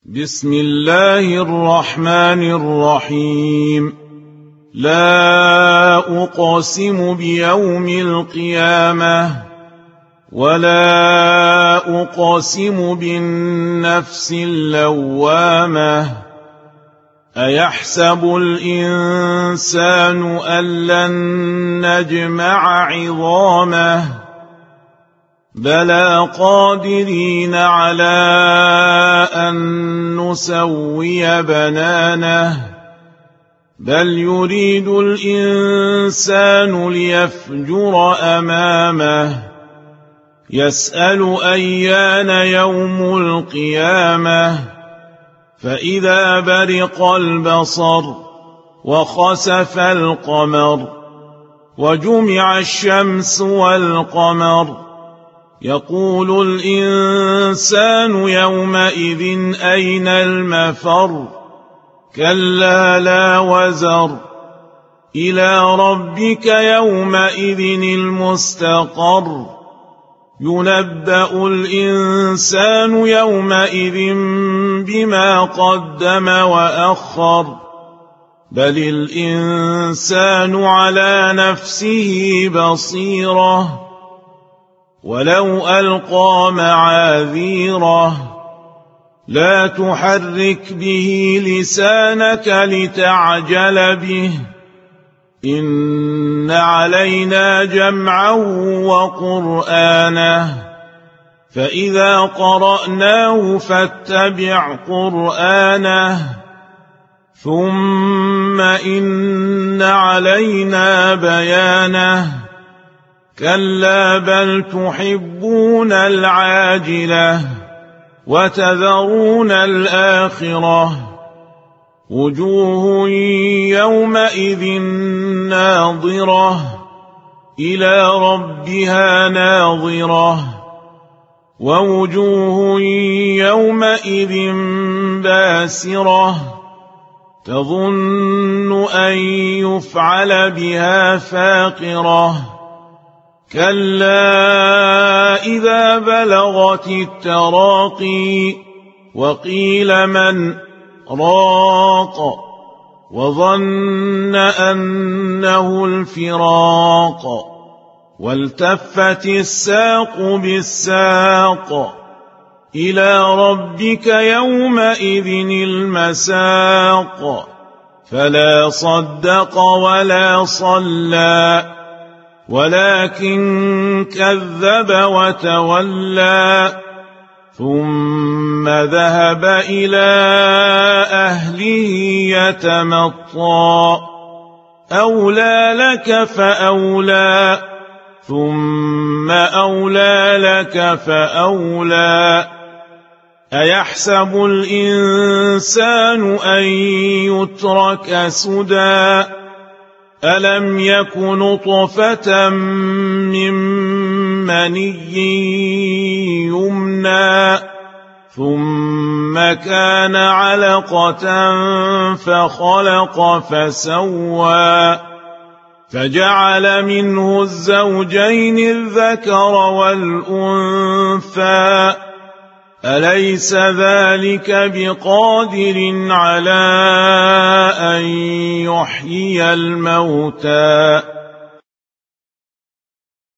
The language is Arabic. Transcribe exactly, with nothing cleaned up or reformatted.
بسم الله الرحمن الرحيم. لا أقسم بيوم القيامة ولا أقسم بالنفس اللوامة أيحسب الإنسان أن لن نجمع عظامه بلى قادرين على أن نسوي بنانه بل يريد الإنسان ليفجر أمامه يسأل أيان يوم القيامة فإذا برق البصر وخسف القمر وجمع الشمس والقمر يقول الإنسان يومئذ أين المفر كلا لا وزر إلى ربك يومئذ المستقر ينبأ الإنسان يومئذ بما قدم وأخر بل الإنسان على نفسه بصيرة ولو ألقى معاذيره لا تحرك به لسانك لتعجل به إن علينا جمعه وقرآنه فإذا قرأناه فاتبع قرآنه ثم إن علينا بيانه كلا بل تحبون العاجلة وتذرون الآخرة وجوه يومئذ ناظرة إلى ربها ناظرة ووجوه يومئذ باسرة تظن أن يفعل بها فاقرة كلا إذا بلغت التراقي وقيل من راق وظن أنه الفراق والتفت الساق بالساق إلى ربك يومئذ المساق فلا صدق ولا صلى ولكن كذب وتولى ثم ذهب إلى أهله يتمطى أولى لك فأولى ثم أولى لك فأولى أيحسب الإنسان أن يترك سدى ألم يك نطفة من مني يمنى ثم كان علقة فخلق فسوى فجعل منه الزوجين الذكر والأنثى أليس ذلك بقادر على أن يحيي الموتى